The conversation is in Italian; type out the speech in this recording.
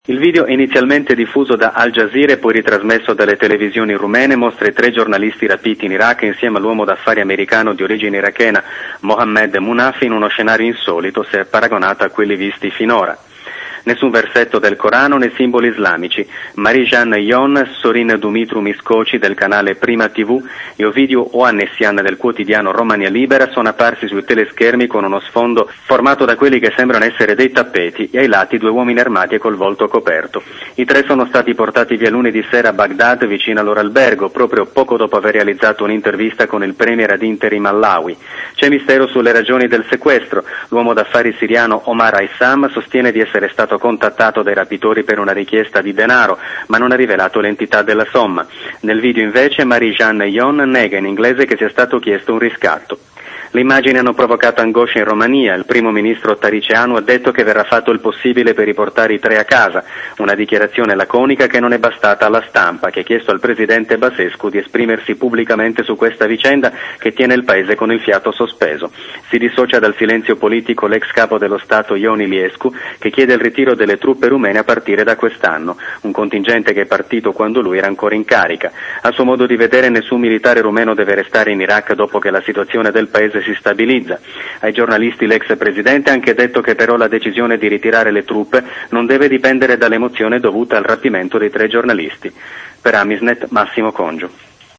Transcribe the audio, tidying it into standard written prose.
Il video, inizialmente diffuso da Al Jazeera e poi ritrasmesso dalle televisioni rumene, mostra i 3 giornalisti rapiti in Iraq insieme all'uomo d'affari americano di origine irachena Mohammed Munafi in uno scenario insolito se paragonato a quelli visti finora. Nessun versetto del Corano né simboli islamici. Marie-Jeanne Yon, Sorin Dumitru Miscoci del canale Prima TV e Ovidio Oannessian del quotidiano Romania Libera sono apparsi sui teleschermi con uno sfondo formato da quelli che sembrano essere dei tappeti e ai lati 2 uomini armati e col volto coperto. I 3 sono stati portati via lunedì sera a Baghdad vicino al loro albergo, proprio poco dopo aver realizzato un'intervista con il premier ad interim Allawi. C'è mistero sulle ragioni del sequestro. L'uomo d'affari siriano Omar Haissam sostiene di essere stato contattato dai rapitori per una richiesta di denaro, ma non ha rivelato l'entità della somma. Nel video invece Marie-Jeanne Yon nega in inglese che sia stato chiesto un riscatto. Le immagini hanno provocato angoscia in Romania. Il primo ministro Tăriceanu ha detto che verrà fatto il possibile per riportare i 3 a casa, una dichiarazione laconica che non è bastata alla stampa, che ha chiesto al presidente Basescu di esprimersi pubblicamente su questa vicenda che tiene il paese con il fiato sospeso. Si dissocia dal silenzio politico l'ex capo dello Stato Ion Iliescu, che chiede il ritiro delle truppe rumene a partire da quest'anno, un contingente che è partito quando lui era ancora in carica. A suo modo di vedere nessun militare rumeno deve restare in Iraq dopo che la situazione del paese si stabilizza. Ai giornalisti l'ex presidente ha anche detto che però la decisione di ritirare le truppe non deve dipendere dall'emozione dovuta al rapimento dei 3 giornalisti. Per Amisnet, Massimo Congio.